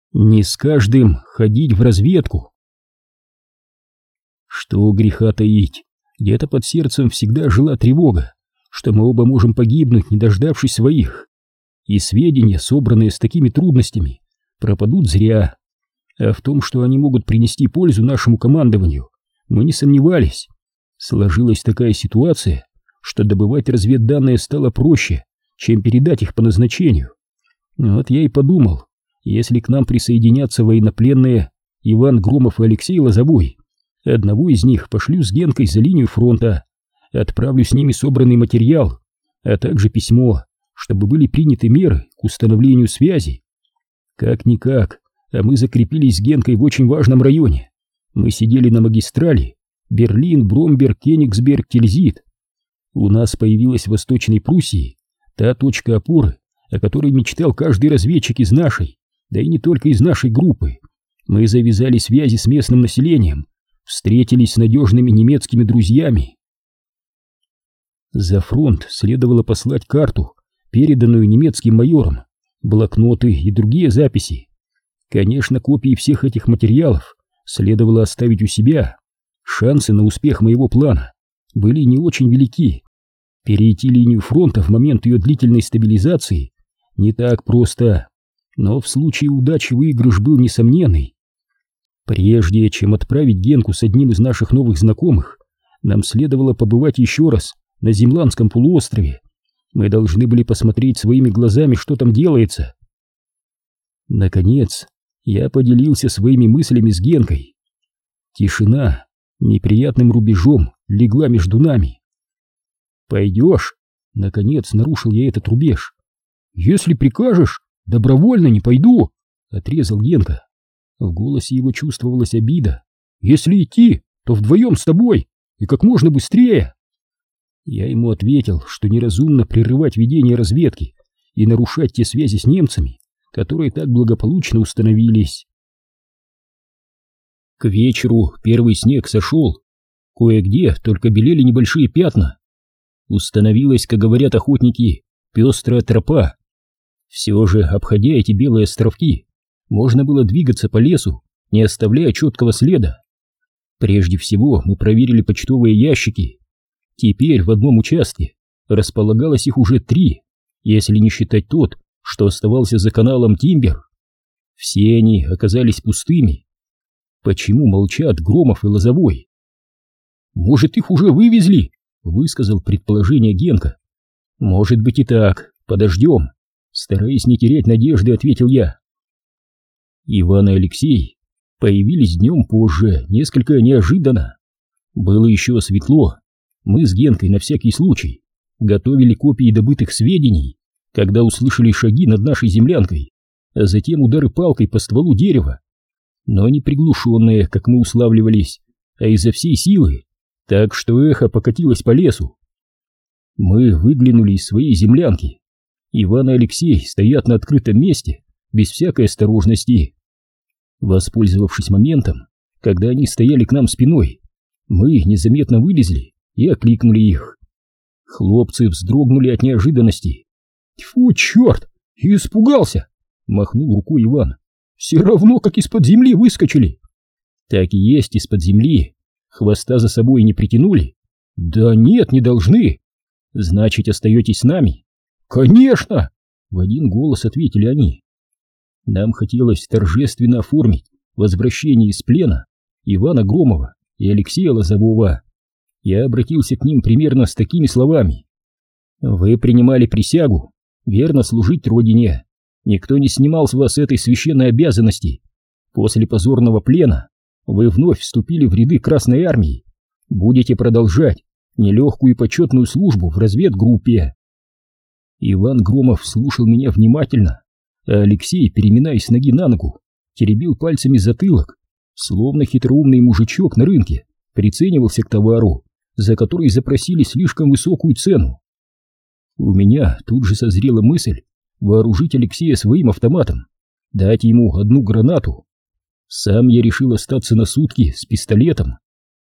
Не с каждым ходить в разведку. Что греха таить, где-то под сердцем всегда жила тревога, что мы оба можем погибнуть, не дождавшись своих. И сведения, собранные с такими трудностями, пропадут зря. А в том, что они могут принести пользу нашему командованию, мы не сомневались. Сложилась такая ситуация, что добывать разведданные стало проще, чем передать их по назначению. Вот я и подумал, если к нам присоединятся военнопленные Иван Громов и Алексей Лозовой, одного из них пошлю с Генкой за линию фронта, отправлю с ними собранный материал, а также письмо, чтобы были приняты меры к установлению связи. Как-никак, а мы закрепились с Генкой в очень важном районе. Мы сидели на магистрали Берлин, Бромберг, Кенигсберг, Тильзит. У нас появилась в Восточной Пруссии та точка опоры, о которой мечтал каждый разведчик из нашей, да и не только из нашей группы. Мы завязали связи с местным населением, встретились с надежными немецкими друзьями. За фронт следовало послать карту, переданную немецким майором, блокноты и другие записи. Конечно, копии всех этих материалов следовало оставить у себя. Шансы на успех моего плана были не очень велики. Перейти линию фронта в момент ее длительной стабилизации не так просто, но в случае удачи выигрыш был несомненный. Прежде чем отправить Генку с одним из наших новых знакомых, нам следовало побывать еще раз на Земландском полуострове. Мы должны были посмотреть своими глазами, что там делается. Наконец, я поделился своими мыслями с Генкой. Тишина неприятным рубежом легла между нами. «Пойдешь?» — наконец нарушил я этот рубеж. «Если прикажешь, добровольно не пойду», — отрезал Генка. В голосе его чувствовалась обида. «Если идти, то вдвоем с тобой, и как можно быстрее». Я ему ответил, что неразумно прерывать ведение разведки и нарушать те связи с немцами, которые так благополучно установились. К вечеру первый снег сошел, кое-где только белели небольшие пятна. Установилась, как говорят охотники, пестрая тропа. Все же, обходя эти белые островки, можно было двигаться по лесу, не оставляя четкого следа. Прежде всего мы проверили почтовые ящики. Теперь в одном участке располагалось их уже 3, если не считать тот, что оставался за каналом Тимбер. Все они оказались пустыми. Почему молчат Громов и Лозовой? «Может, их уже вывезли?» — высказал предположение Генка. «Может быть и так. Подождем». Стараясь не терять надежды, ответил я. Иван и Алексей появились днем позже, несколько неожиданно. Было еще светло. Мы с Генкой на всякий случай готовили копии добытых сведений, когда услышали шаги над нашей землянкой, а затем удары палкой по стволу дерева. Но не приглушенные, как мы уславливались, а изо всей силы, так что эхо покатилось по лесу. Мы выглянули из своей землянки. Иван и Алексей стоят на открытом месте, без всякой осторожности. Воспользовавшись моментом, когда они стояли к нам спиной, мы незаметно вылезли и окликнули их. Хлопцы вздрогнули от неожиданности. «Тьфу, черт! Испугался!» — махнул рукой Иван. «Все равно, как из-под земли выскочили!» «Так и есть, из-под земли. Хвоста за собой не притянули?» «Да нет, не должны!» «Значит, остаетесь с нами?» «Конечно!» — в один голос ответили они. Нам хотелось торжественно оформить возвращение из плена Ивана Громова и Алексея Лозового. Я обратился к ним примерно с такими словами. «Вы принимали присягу верно служить Родине. Никто не снимал с вас этой священной обязанности. После позорного плена вы вновь вступили в ряды Красной Армии. Будете продолжать нелегкую и почетную службу в разведгруппе». Иван Громов слушал меня внимательно, а Алексей, переминаясь с ноги на ногу, теребил пальцами затылок, словно хитроумный мужичок на рынке приценивался к товару, за который запросили слишком высокую цену. У меня тут же созрела мысль вооружить Алексея своим автоматом, дать ему одну гранату. Сам я решил остаться на сутки с пистолетом.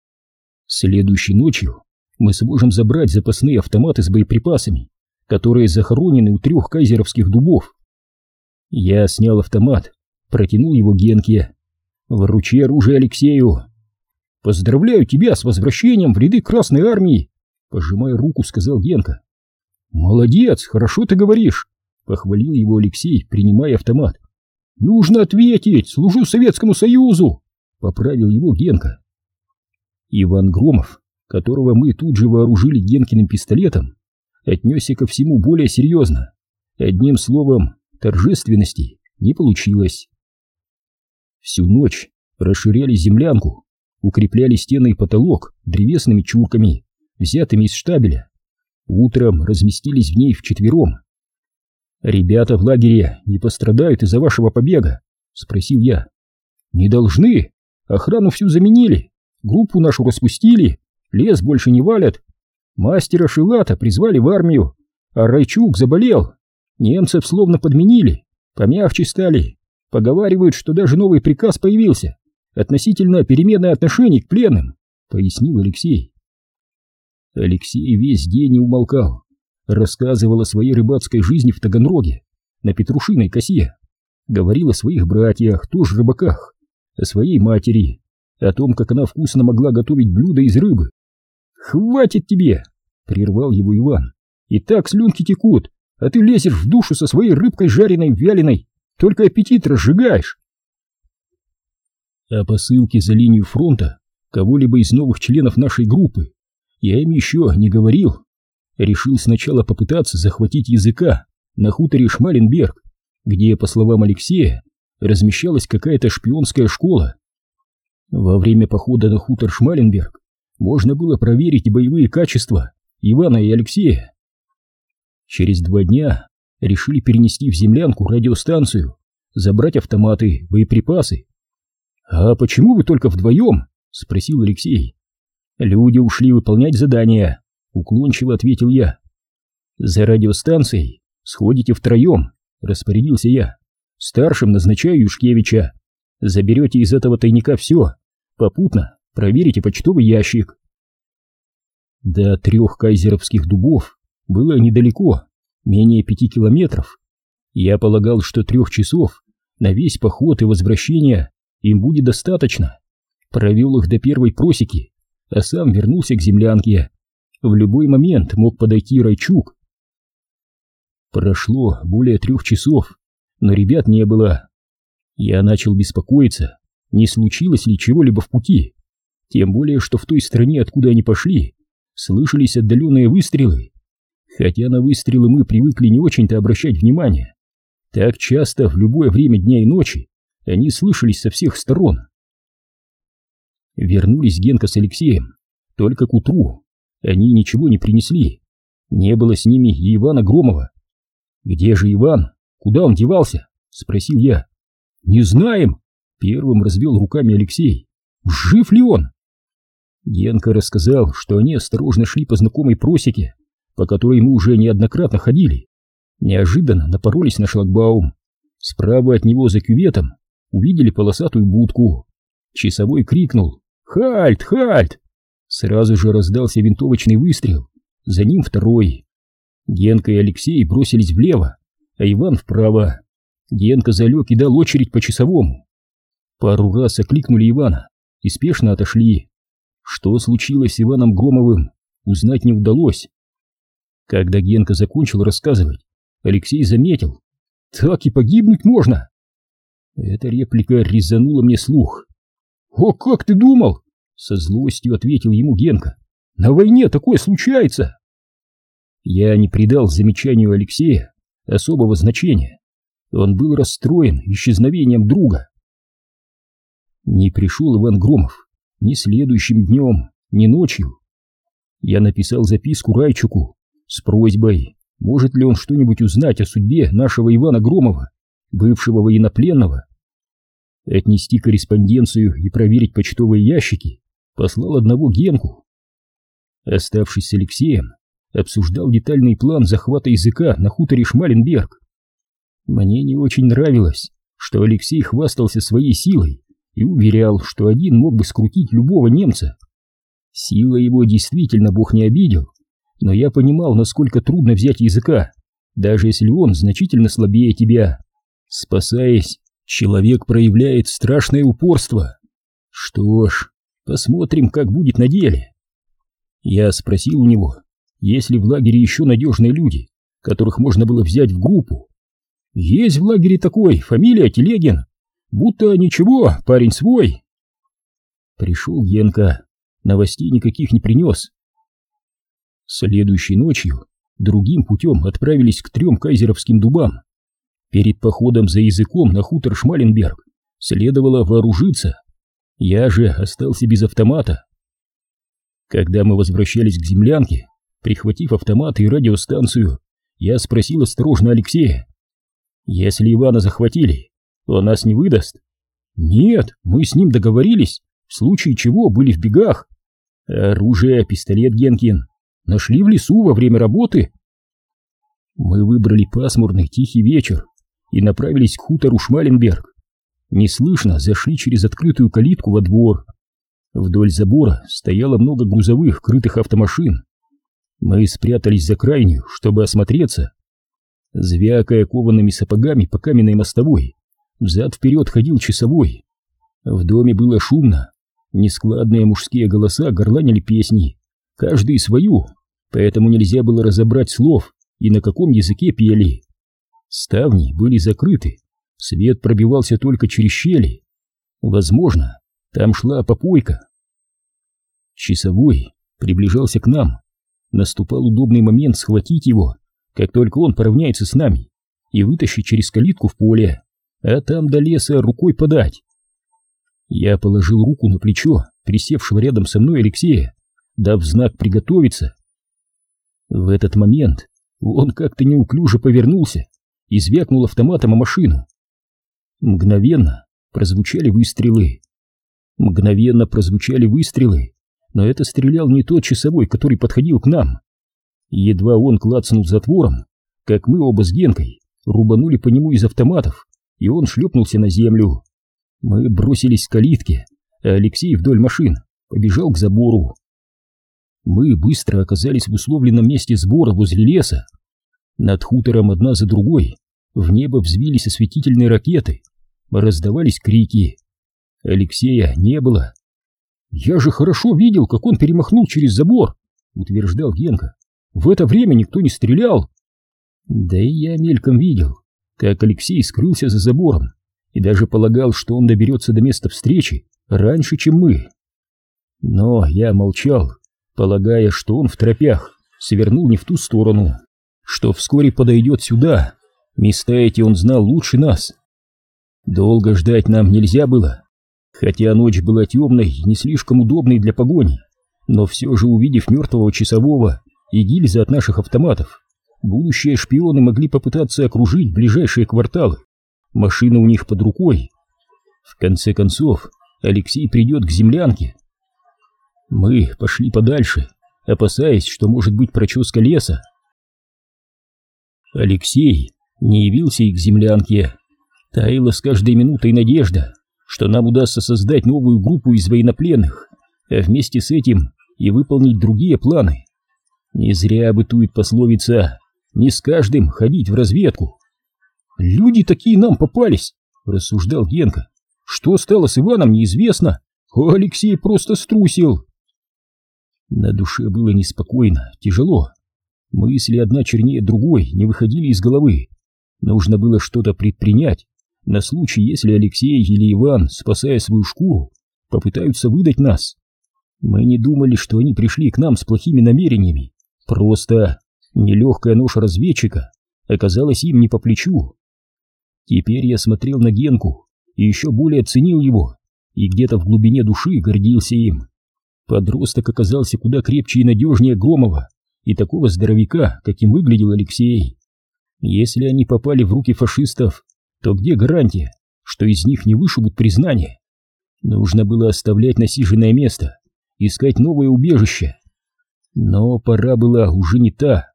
Следующей ночью мы сможем забрать запасные автоматы с боеприпасами, которые захоронены у 3 кайзеровских дубов. Я снял автомат протянул его Генке. «Вручи оружие Алексею!» «Поздравляю тебя с возвращением в ряды Красной Армии!» Пожимая руку, сказал Генка. «Молодец, хорошо ты говоришь!» Похвалил его Алексей, принимая автомат. «Нужно ответить! Служу Советскому Союзу!» Поправил его Генка. Иван Громов, которого мы тут же вооружили Генкиным пистолетом, отнесся ко всему более серьезно. Одним словом, торжественности не получилось. Всю ночь расширяли землянку, укрепляли стены и потолок древесными чурками, взятыми из штабеля. Утром разместились в ней вчетвером. «Ребята в лагере не пострадают из-за вашего побега?» — спросил я. «Не должны. Охрану всю заменили, группу нашу распустили, лес больше не валят. Мастера Шилата призвали в армию, а Райчук заболел. Немцев словно подменили, помягче стали. Поговаривают, что даже новый приказ появился относительно перемены отношений к пленным», — пояснил Алексей. Алексей весь день не умолкал, рассказывал о своей рыбацкой жизни в Таганроге, на Петрушиной косе, говорил о своих братьях, тоже рыбаках, о своей матери, о том, как она вкусно могла готовить блюда из рыбы. «Хватит тебе!» — прервал его Иван. «И так слюнки текут, а ты лезешь в душу со своей рыбкой жареной, вяленой, только аппетит разжигаешь!» О посылке за линию фронта кого-либо из новых членов нашей группы я им еще не говорил. Решил сначала попытаться захватить языка на хуторе Шмаленберг, где, по словам Алексея, размещалась какая-то шпионская школа. Во время похода на хутор Шмаленберг можно было проверить боевые качества Ивана и Алексея. Через 2 дня решили перенести в землянку радиостанцию, забрать автоматы, боеприпасы. «А почему вы только вдвоем?» — спросил Алексей. «Люди ушли выполнять задания», — уклончиво ответил я. «За радиостанцией сходите втроем», — распорядился я. «Старшим назначаю Юшкевича. Заберете из этого тайника все, попутно проверите почтовый ящик». До 3 кайзеровских дубов было недалеко, менее 5 километров. Я полагал, что 3 часов на весь поход и возвращение им будет достаточно. Провел их до первой просеки, а сам вернулся к землянке. В любой момент мог подойти Райчук. Прошло более 3 часов, но ребят не было. Я начал беспокоиться, не случилось ли чего-либо в пути, тем более, что в той стороне, откуда они пошли, слышались отдаленные выстрелы, хотя на выстрелы мы привыкли не очень-то обращать внимание. Так часто, в любое время дня и ночи, они слышались со всех сторон. Вернулись Генка с Алексеем только к утру. Они ничего не принесли. Не было с ними и Ивана Громова. «Где же Иван? Куда он девался?» — спросил я. «Не знаем», — первым развел руками Алексей. «Жив ли он?» Генка рассказал, что они осторожно шли по знакомой просеке, по которой мы уже неоднократно ходили. Неожиданно напоролись на шлагбаум. Справа от него за кюветом увидели полосатую будку. Часовой крикнул: «Хальт! Хальт!» Сразу же раздался винтовочный выстрел, за ним второй. Генка и Алексей бросились влево, а Иван вправо. Генка залег и дал очередь по часовому. Пару раз окликнули Ивана и спешно отошли. Что случилось с Иваном Громовым, узнать не удалось. Когда Генка закончил рассказывать, Алексей заметил: «Так и погибнуть можно!» Эта реплика резанула мне слух. «О, как ты думал?» — со злостью ответил ему Генка. «На войне такое случается!» Я не придал замечанию Алексея особого значения. Он был расстроен исчезновением друга. Не пришел Иван Громов ни следующим днем, ни ночью. Я написал записку Райчуку с просьбой, может ли он что-нибудь узнать о судьбе нашего Ивана Громова, бывшего военнопленного. Отнести корреспонденцию и проверить почтовые ящики послал одного Генку. Оставшись с Алексеем, обсуждал детальный план захвата языка на хуторе Шмаленберг. Мне не очень нравилось, что Алексей хвастался своей силой и уверял, что один мог бы скрутить любого немца. Сила его действительно Бог не обидел, но я понимал, насколько трудно взять языка, даже если он значительно слабее тебя. Спасаясь, Человек проявляет страшное упорство. Что ж, посмотрим, как будет на деле. Я спросил у него, есть ли в лагере еще надежные люди, которых можно было взять в группу. Есть в лагере такой, фамилия Телегин. Будто ничего, парень свой. Пришел Генка, новостей никаких не принес. Следующей ночью другим путем отправились к 3 кайзеровским дубам. Перед походом за языком на хутор Шмаленберг следовало вооружиться. Я же остался без автомата. Когда мы возвращались к землянке, прихватив автомат и радиостанцию, я спросил осторожно Алексея: «Если Ивана захватили, он нас не выдаст?» «Нет, мы с ним договорились, в случае чего были в бегах. Оружие, пистолет Генкин нашли в лесу во время работы». Мы выбрали пасмурный тихий вечер и направились к хутору Шмаленберг. Неслышно зашли через открытую калитку во двор. Вдоль забора стояло много грузовых крытых автомашин. Мы спрятались за крайнюю, чтобы осмотреться. Звякая коваными сапогами по каменной мостовой, взад-вперед ходил часовой. В доме было шумно. Нескладные мужские голоса горланили песни, каждый свою, поэтому нельзя было разобрать слов и на каком языке пели. Ставни были закрыты, свет пробивался только через щели. Возможно, там шла попойка. Часовой приближался к нам. Наступал удобный момент схватить его, как только он поравняется с нами, и вытащить через калитку в поле, а там до леса рукой подать. Я положил руку на плечо присевшего рядом со мной Алексея, дав знак приготовиться. В этот момент он как-то неуклюже повернулся и звякнул автоматом о машину. Мгновенно прозвучали выстрелы, но это стрелял не тот часовой, который подходил к нам. Едва он клацнул затвором, как мы оба с Генкой рубанули по нему из автоматов, и он шлепнулся на землю. Мы бросились к калитке, а Алексей вдоль машин побежал к забору. Мы быстро оказались в условленном месте сбора возле леса. Над хутором одна за другой в небо взвились осветительные ракеты, раздавались крики. Алексея не было. «Я же хорошо видел, как он перемахнул через забор», — утверждал Генка. «В это время никто не стрелял». Да и я мельком видел, как Алексей скрылся за забором, и даже полагал, что он доберется до места встречи раньше, чем мы. Но я молчал, полагая, что он в тропях свернул не в ту сторону, что вскоре подойдет сюда. Места эти он знал лучше нас. Долго ждать нам нельзя было, хотя ночь была темной и не слишком удобной для погони, но все же, увидев мертвого часового и гильзы от наших автоматов, будущие шпионы могли попытаться окружить ближайшие кварталы. Машина у них под рукой. В конце концов, Алексей придет к землянке. Мы пошли подальше, опасаясь, что может быть проческа леса. Алексей не явился и к землянке. Таяла с каждой минутой надежда, что нам удастся создать новую группу из военнопленных, а вместе с этим и выполнить другие планы. Не зря бытует пословица «не с каждым ходить в разведку». «Люди такие нам попались», — рассуждал Генка. «Что стало с Иваном, неизвестно, а Алексей просто струсил». На душе было неспокойно, тяжело. Мысли одна чернее другой не выходили из головы. Нужно было что-то предпринять на случай, если Алексей или Иван, спасая свою шкуру, попытаются выдать нас. Мы не думали, что они пришли к нам с плохими намерениями. Просто нелегкая ноша разведчика оказалась им не по плечу. Теперь я смотрел на Генку и еще более ценил его, и где-то в глубине души гордился им. Подросток оказался куда крепче и надежнее Громова и такого здоровяка, каким выглядел Алексей. Если они попали в руки фашистов, то где гарантия, что из них не вышибут признание? Нужно было оставлять насиженное место, искать новое убежище. Но пора была уже не та.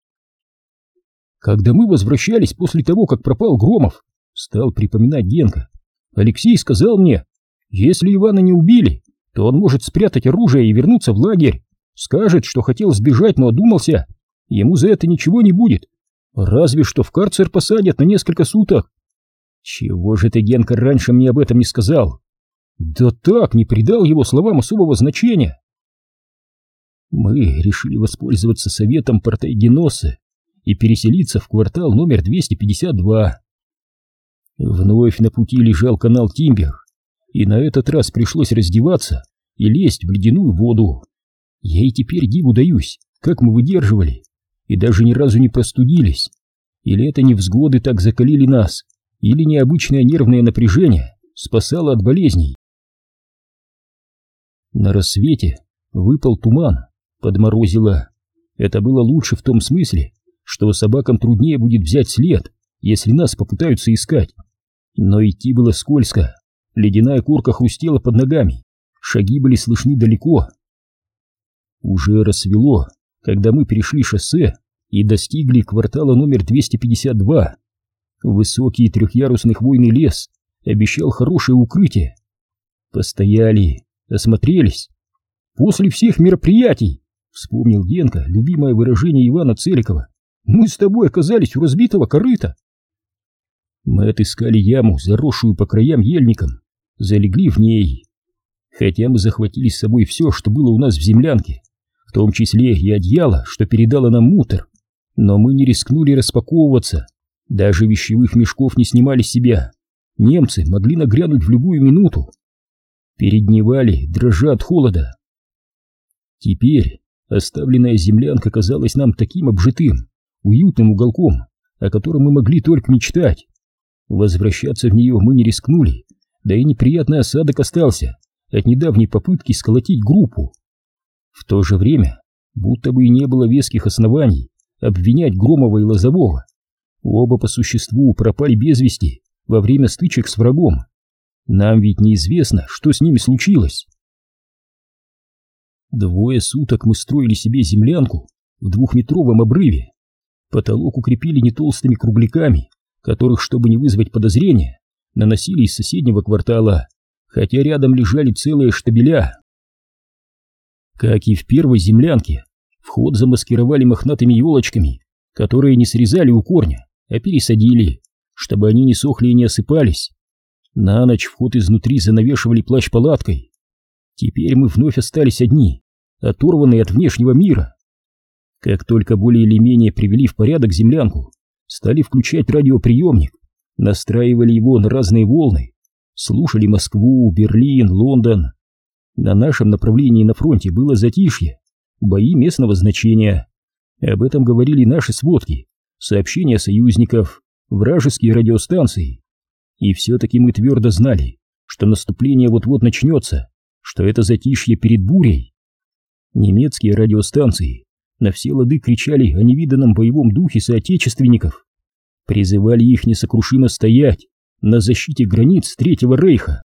Когда мы возвращались после того, как пропал Громов, стал припоминать Генка, Алексей сказал мне, если Ивана не убили, то он может спрятать оружие и вернуться в лагерь. Скажет, что хотел сбежать, но одумался. Ему за это ничего не будет. Разве что в карцер посадят на несколько суток. Чего же ты, Генка, раньше мне об этом не сказал? Да так, не придал его словам особого значения. Мы решили воспользоваться советом Портайгеноса и переселиться в квартал номер 252. Вновь на пути лежал канал Тимбер, и на этот раз пришлось раздеваться и лезть в ледяную воду. Я и теперь диву даюсь, как мы выдерживали, и даже ни разу не простудились. Или это невзгоды так закалили нас, или необычное нервное напряжение спасало от болезней. На рассвете выпал туман, подморозило. Это было лучше в том смысле, что собакам труднее будет взять след, если нас попытаются искать. Но идти было скользко, ледяная корка хрустела под ногами, шаги были слышны далеко. Уже рассвело, когда мы перешли шоссе и достигли квартала номер 252. Высокий трехъярусный хвойный лес обещал хорошее укрытие. Постояли, осмотрелись. После всех мероприятий, вспомнил Генка любимое выражение Ивана Целикова, мы с тобой оказались у разбитого корыта. Мы отыскали яму, заросшую по краям ельником, залегли в ней. Хотя мы захватили с собой все, что было у нас в землянке, в том числе и одеяло, что передало нам Мутер, но мы не рискнули распаковываться, даже вещевых мешков не снимали с себя. Немцы могли нагрянуть в любую минуту. Передневали, дрожа от холода. Теперь оставленная землянка казалась нам таким обжитым, уютным уголком, о котором мы могли только мечтать. Возвращаться в нее мы не рискнули, да и неприятный осадок остался от недавней попытки сколотить группу. В то же время, будто бы и не было веских оснований обвинять Громова и Лозового. Оба по существу пропали без вести во время стычек с врагом. Нам ведь неизвестно, что с ними случилось. 2 суток мы строили себе землянку в 2-метровом обрыве. Потолок укрепили не толстыми кругляками, которых, чтобы не вызвать подозрения, наносили из соседнего квартала, хотя рядом лежали целые штабеля. Как и в первой землянке, вход замаскировали мохнатыми елочками, которые не срезали у корня, а пересадили, чтобы они не сохли и не осыпались. На ночь вход изнутри занавешивали плащ-палаткой. Теперь мы вновь остались одни, оторванные от внешнего мира. Как только более или менее привели в порядок землянку, стали включать радиоприемник, настраивали его на разные волны, слушали Москву, Берлин, Лондон. На нашем направлении на фронте было затишье, бои местного значения. Об этом говорили наши сводки, сообщения союзников, вражеские радиостанции. И все-таки мы твердо знали, что наступление вот-вот начнется, что это затишье перед бурей. Немецкие радиостанции на все лады кричали о невиданном боевом духе соотечественников, призывали их несокрушимо стоять на защите границ Третьего Рейха.